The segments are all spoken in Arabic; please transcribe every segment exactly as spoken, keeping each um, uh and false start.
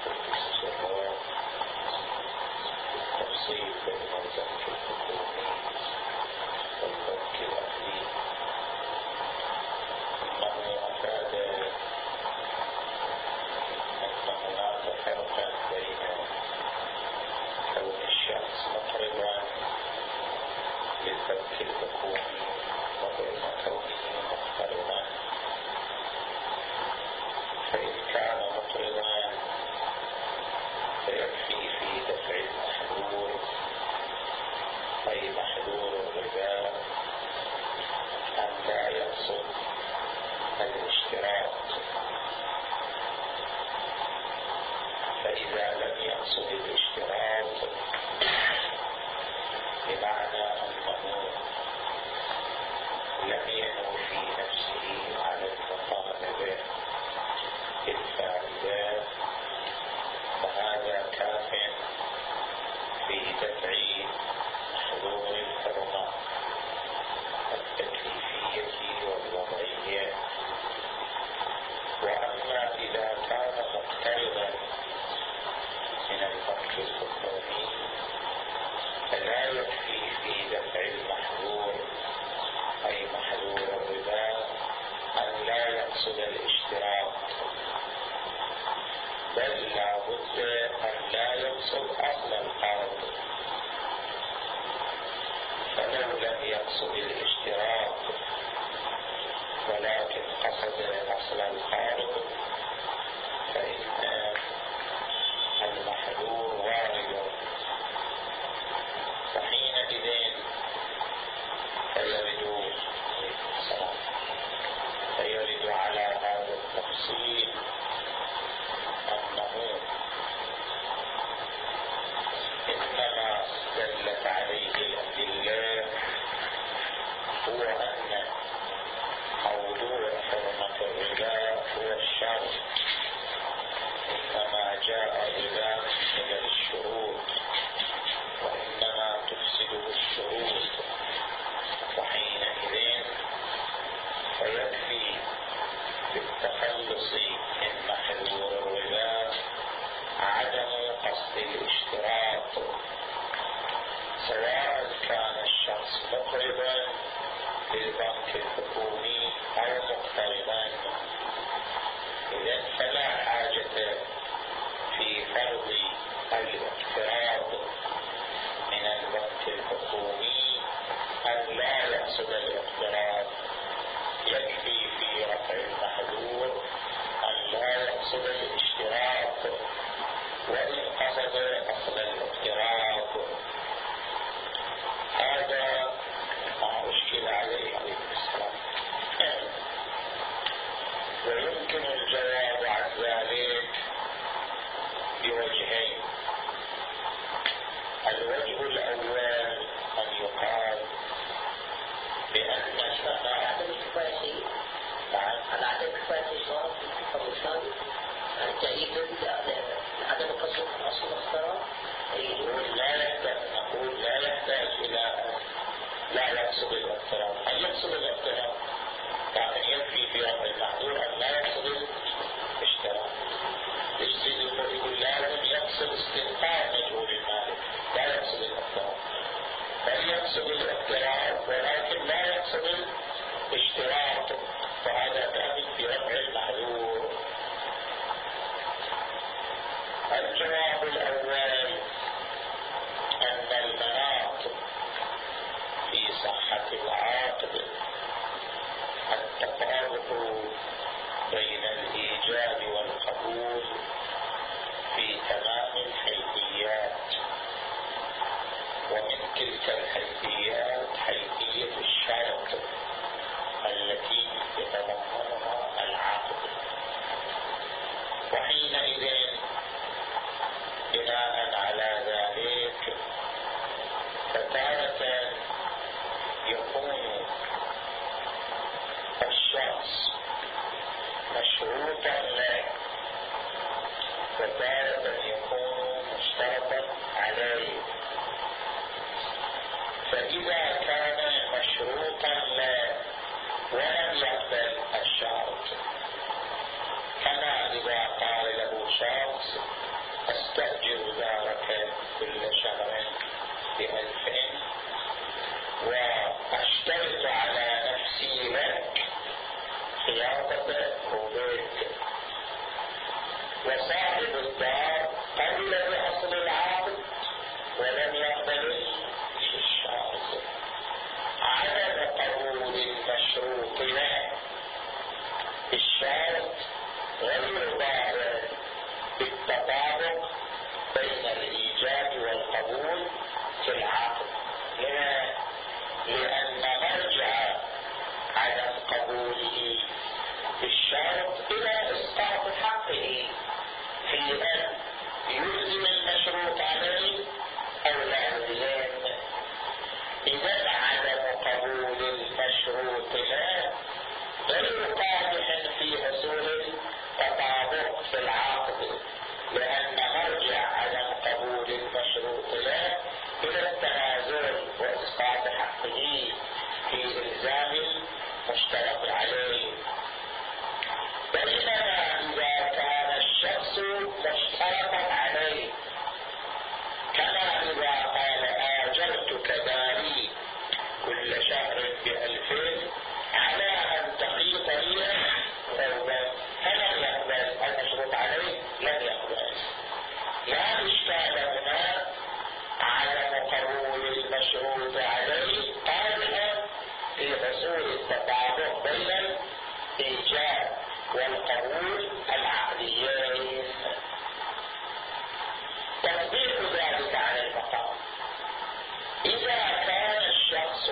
التفصيل بين البنك الحكومي والبنك الأهلي، أنه أفاد أن هناك فرقا بين كون الشخص مقرضا للبنك الحكومي وبين كونه مقترضا. فإن كان مقرضا فيكفي في دفع المحذور أي محذور الربا أن لا يقصد الاشتراط، فإذا لم يقصد الاشتراط بمعنى أنه لم ينو في نفسه على المطالبة بالفائدة، فهذا كاف في دفع محذور الحرمة التكليفية والوضعية. وأما إذا كان مقترضا من البنك الحكومي فلا يكفي في دفع المحذور أي محذور الربا أن لا يقصد الاشتراط، بل لا بد أن لا يقصد أصل القرض. فلو لم يقصد الاشتراط ولكن قصد أصل القرض فإن المحذور وارد، فحينئذ فيرد فيرد على هذا التفصيل أنه إنما دلت عليه الأدلة هو أن موضوع حرمة الربا هو الشرط، إنما جاء الربا من الشروط وإنما تفسده الشروط، وحينئذ فيكفي بالتخلص من محذور الربا عدم قصد الاشتراط، سواء كان الشخص مقرضا للبنك الحكومي أو مقترضا. إذن فلا حاجة في فرض الاقتراض من البنك الحكومي أن لا يقصد الاقتراض، يكفي في رفع المحذور أن لا يقصد الاشتراط وإن قصد أصل الاقتراض. هذا ما أشكل عليه عليه السلام. ويمكن الجواب عن ذلك بوجهين. الوجه الأول أن يقال بأن عدم الكفاية شيء. نعم. على عدم الكفاية شيء في الثاني التأييد عدم قصد أصل الاختراع. يقول لا يحتاج، نقول لا يحتاج إلى أن لا يقصد الاقتراض، أن يقصد الاقتراض، لكن يكفي في رفع المحذور أن لا يقصد الاشتراط. يجتهد يقول لازم يقصد استنقاذ مجهول المالك، لا يقصد الاقتراض، بل يقصد الاقتراض ولكن لا يقصد الاشتراط، فهذا كامل في رفع المحذور. الجواب الأول أن المناط في صحة العقد التطابق بين الإيجاب والقبول في تمام الحيثيات، ومن تلك الحيثيات حيثية الشرط التي يتضمنها العقد. وحينئذ بناء على ذلك فتارة يكون الشخص مشروطا له وتارة يكون مشترطا عليه. فإذا كان مشروطا له ولم يقبل الشرط، كما إذا قال له شخص أستأجر دارك كل شهر بألفين وأشترط على نفسي لك خياطة وبيت، وصاحب الدار قبل بأصل العقد ولم يقبل الشرط. عدم قبول المشروط له بالشرط غير ضار بالتطابق بين الإيجاب والقبول في العقد. لما؟ لأن مرجع عدم قبوله بالشرط إلى إسقاط حقه في أن يلزم المشروط عليه أو لا يلزم. إذا عدم قبول المشروط له غير قادح في حصول التطابق في العقد، لأن مرجع عدم قبول المشروط له إلى التنازل وإسقاط حقه في إلزام المشترط عليه. بينما إذا كان الشخص مشترطا عليه، كما إذا قال آجرتك داري كل شهر بألفين على أن تخيط لي ثوبا، فلم يقبل المشروط عليه، لم يقبل. لا إشكال هنا، عدم قبول المشروط عليه قادحا في حصول التطابق بين الإيجاب والقبول العقديين. تطبيق ذلك على المقام: إذا كان الشخص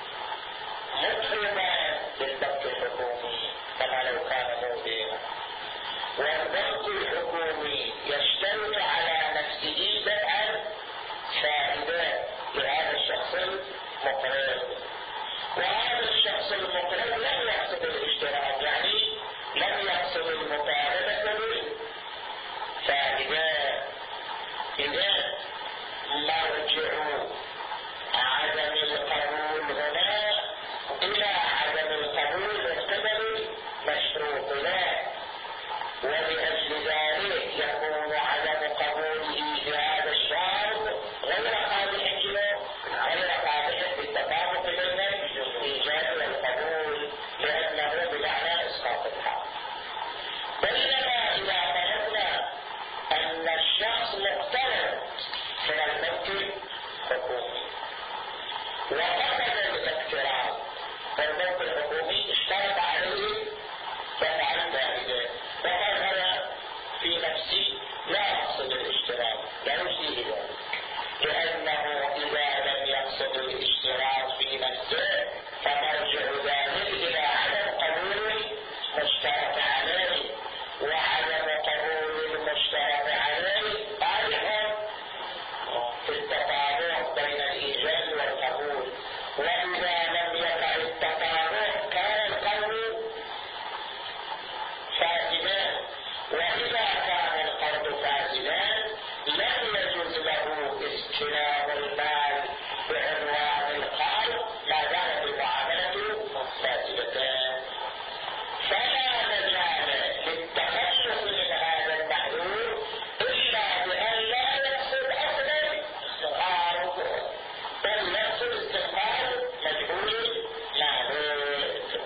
مطلوبا بالبنك الحكومي كما لو كان مودعا، والبنك الحكومي يشترط على نفسه دفعا فائدة لهذا الشخص المقرض، وهذا الشخص المقرض لم يقصد الاشتراك، يعني لم يقصد المطالبة بالفائدة. إذا مرجع عدم القبول هنا إلى عدم القبول وقبل مشروط له، ولأجل ذلك يكون عدم قبوله لهذا الشرط غير قادح له، غير قادح بالتطابق بين الإيجاب والقبول، لأنه بمعنى إسقاط الحق. بينما إذا فرضنا أن الشخص مقترض من البنك الحكومي وقبل الاقتراض، فالبنك الحكومي اشترط عليه دفعا فائدة، وقال في نفسي لا أقصد الاشتراط، لا يجزيه ذلك، لأنه إذا لم يقصد الاشتراط في نفسه فمرجع ذلك إلى عدم قبول المشترط عليه، وعدم قبول المشترط عليه قادح في التطابق بين الإيجاب والقبول. وإذا لم يقع التطابق كان القرض فاسدا، وإذا كان القرض فاسدا لم يجوز له استلام المال بعنوان القرض ما دامت المعاملة فاسدة. فلا مجال للتخلص من هذا المحذور إلا بأن لا يقصد أصلا القرض، بل يقصد استقبال مجهول مالك.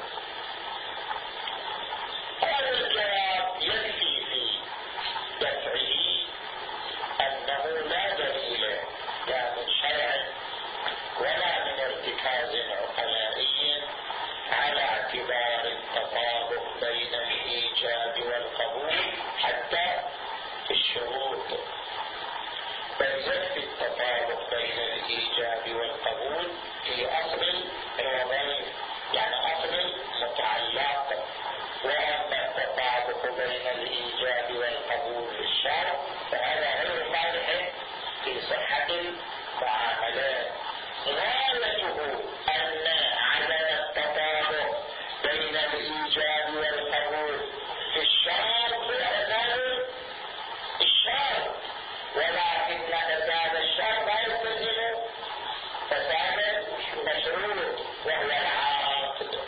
هذا الجواب يكفي في دفعه أنه لا دليل لا من شرع ولا من ارتكاز عقلائي على اعتبار التطابق بين الإيجاب والقبول حتى في الشروط، بل يكفي التطابق بين الإيجاب والقبول في أصل الوظائف، يعني أصل متعلق. وأما التطابق بين الإيجاب والقبول في الشرع فهذا غير صالح في صحة المعاملات. غايته أن عدم التطابق بين الإيجاب والقبول في الشرع هو أساس الشرع، ولكن فساد الشرع لا يستلزم فساد المشروط وهو العقد.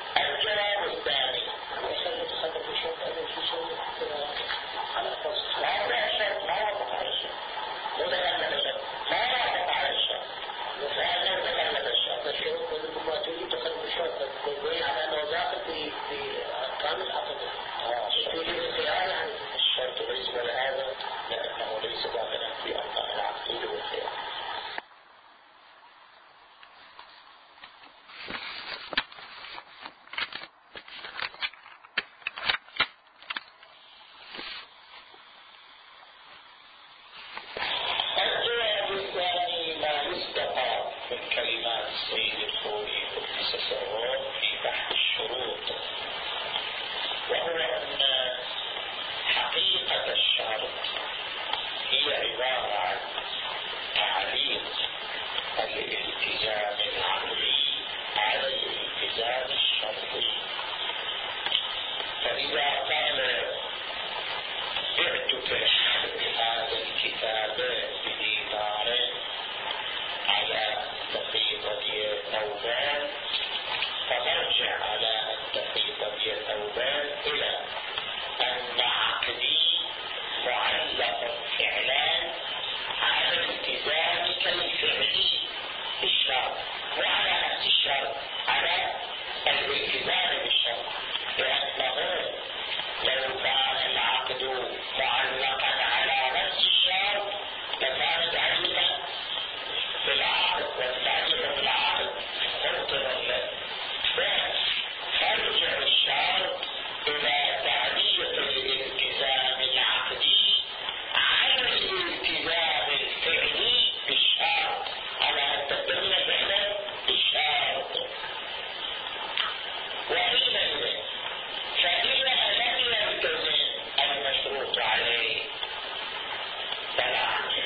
الجواب الثاني: يخلي تصدق الشرط أن في شيء على الفصل. لا عبارة عن تعليق الالتزام العقلي على الالتزام الشرطي. فإذا قال بعتك هذا الكتاب بدينار على تخيط بي ثوبان، فنرجع على أن تخيط بي ثوبان إلى أن عقدي معلق فعلا على التزامك الفعلي بالشرط، وعلى نفس الشرط على الالتزام بالشرط، لأنه لو كان العقد معلقا على نفس الشرط لكان تعليقا في العقد، والتعليق في العقد مبطل له. فارجع الشرط إلى تعليق الالتزام العقدي على الالتزام الفعلي بالشرط، على أن تتم فعلا بالشرط. وحينئذ فإذا لم يلتزم المشروط عليه فلا.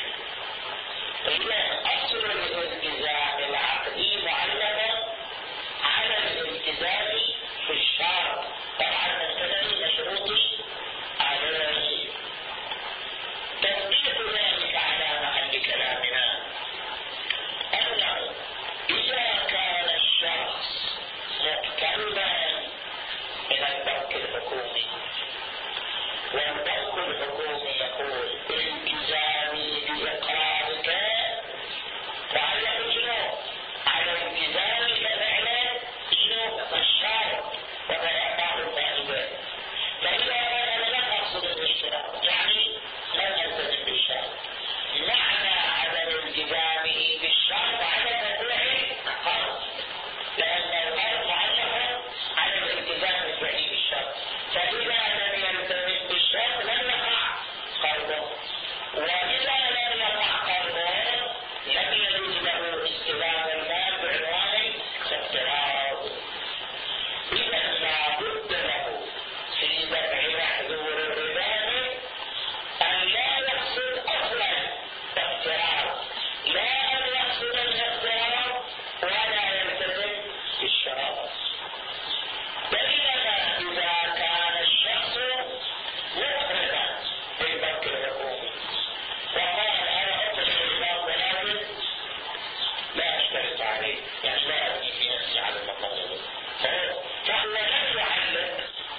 إذا أصل الالتزام العقدي معلقا على الالتزام في الشرط، طبعا الالتزام المشروط عليه. تطبيق ذلك على محل كلامنا أنه إذا كان الشخص مقتربا من البنك الحكومي، والبنك الحكومي يقول التزامي بإقرارك معلق شنو؟ على التزامك فعلا شنو؟ الشرط وبيعطاه الفائدة. فإذا قال أنا لم أقصد الاشتراط يعني لم ألتزم بالشرط، معنى عدم التزامه بالشرط عدم وقوع القرض، لأن القرض معلق على الالتزام الفعلي بالشرط. فإذا لم يلتزم بالشرط لم يقع قرضه، وإذا لم يقع قرضه لم يجوز له استلام المال بعنوان الاقتراض. إذا لا بد له في دفع محذور الربا أن لا يقصد أصلا الاقتراض، لا أن يقصد الاقتراض ولا يلتزم بالشرط. بينما إذا كان الشخص مقرضا بالبنك الحكومي وقال أنا أقصد الربا ولكن لا أشترط عليه، يعني لا أبني في نفسي على المقرض، فهو لم يعلق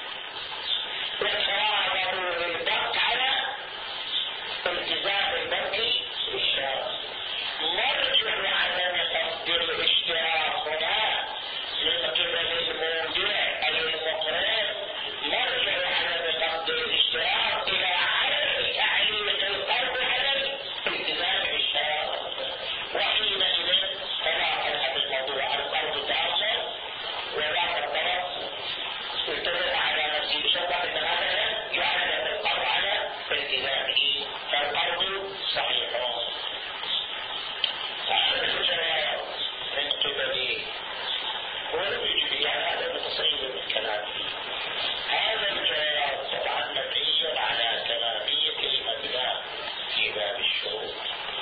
إقراره للبنك على التزام البنك بالشرط. نرجع عدم قصد الاشتراط هنا من قبل المودع أي المقرض، نرجع عدم قصد الاشتراط إلى عدم تعليق القرض على الالتزام بالشرط. وحينئذ فلا تذهب الموضوع القرض تأخر وذاك الطرف التزم على نفسه بشرط أن هذا يعلق القرض على التزامه، فالقرض صحيح. هذا الجواب من قبله ولم يجب، يعني هذا متصير من كلامه. هذا الجواب طبعا مبني على تمامية المبنى في باب الشروط،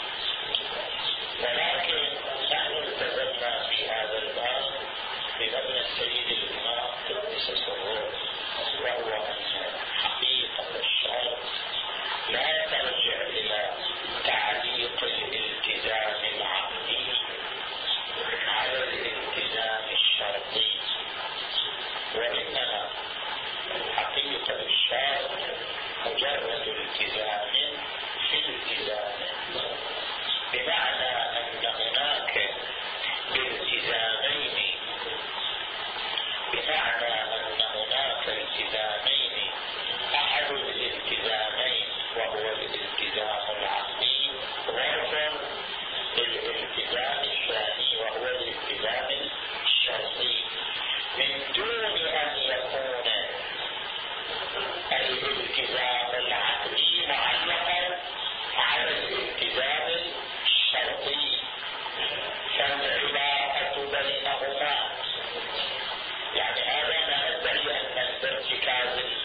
ولكن نحن التزمنا في هذا الباب بمبنى السيد الإمام قدس سره، وهو أن حقيقة الشرط لا ترجع إلى تعليق الالتزام العقدي على الالتزام الشرطي، وإنما حقيقة الشرط مجرد التزام في الالتزام، بمعنى أن هناك التزامين بمعنى أن هناك التزامين، أحد الالتزامين وهو الالتزام العقدي ظرف للالتزام الثاني وهو الالتزام الشرطي، من دون أن يكون الالتزام العقدي معلقا على الالتزام الشرطي، فالعلاقة بينهما، يعني هذا ما ندعي أن الارتكاز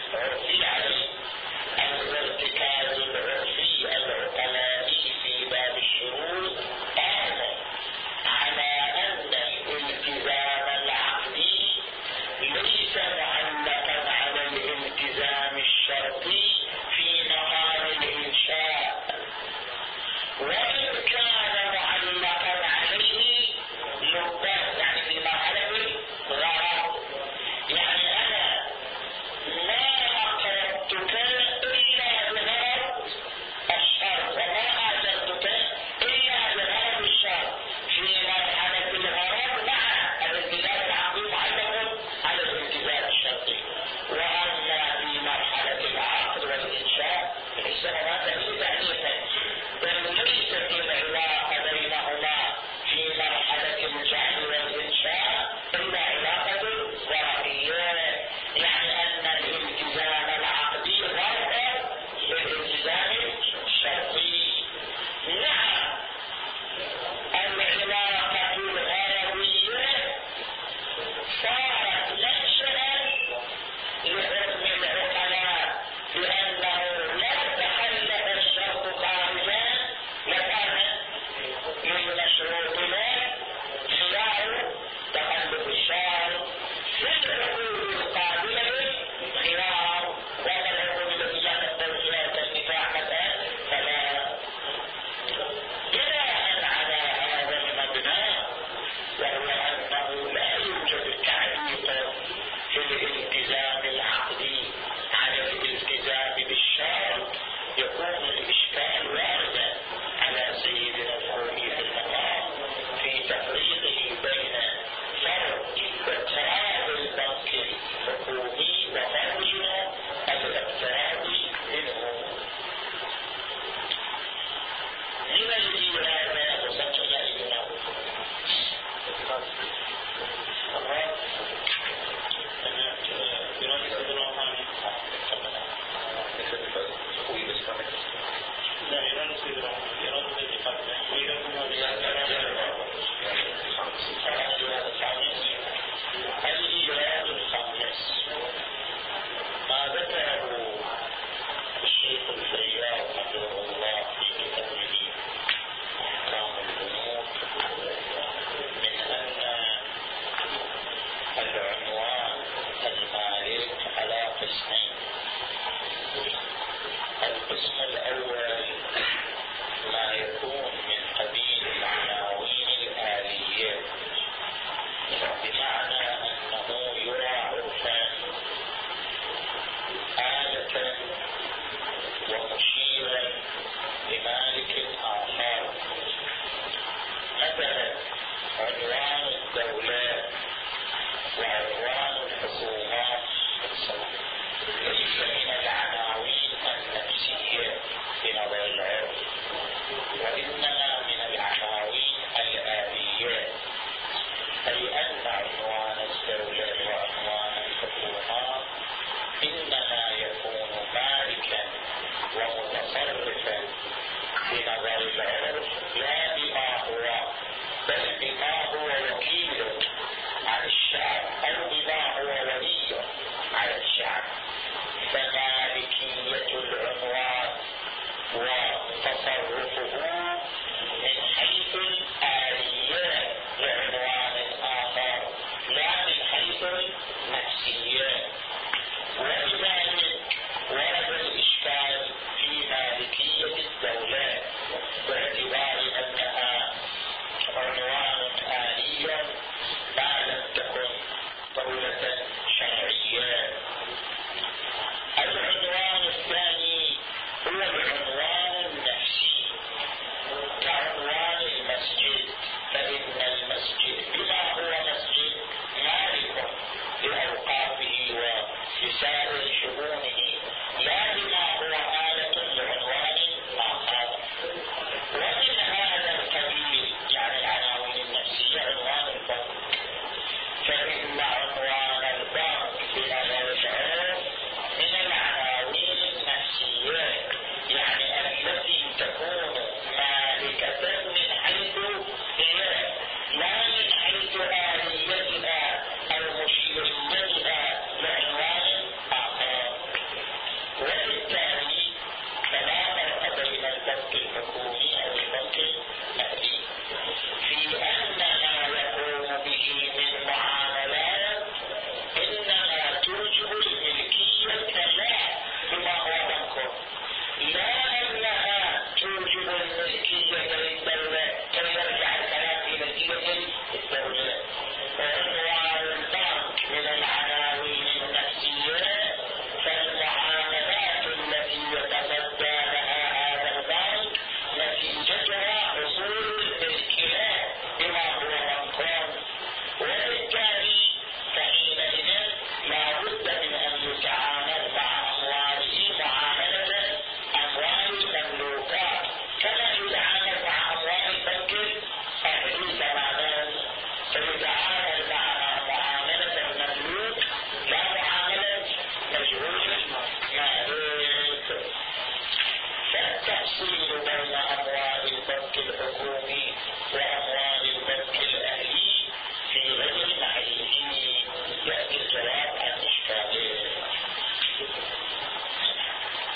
المرسومات ليس من العناوين النفسية بنظر العرف، وإنما من العناوين الآلية، أي أن عنوان الدولة وعنوان الحكومة إنما يكون مالكا ومتصرفا بنظر العرف لا بما هو، بل بما هو وكيل عن الشعب أو بما هو ولي على الشعب. فمالكية العنوان وتصرفه من حيث الآلية لعنوان آخر لا من حيث النفسية. ولذلك ورد الإشكال في مالكية الدولة باعتبار أنها عنوان آلي ما لم تكن دولة شرعية. العنوان الثاني هو العنوان النفسي كعنوان المسجد، فإن المسجد بما هو مسجد مالك لأوقافه ولسائر شؤونه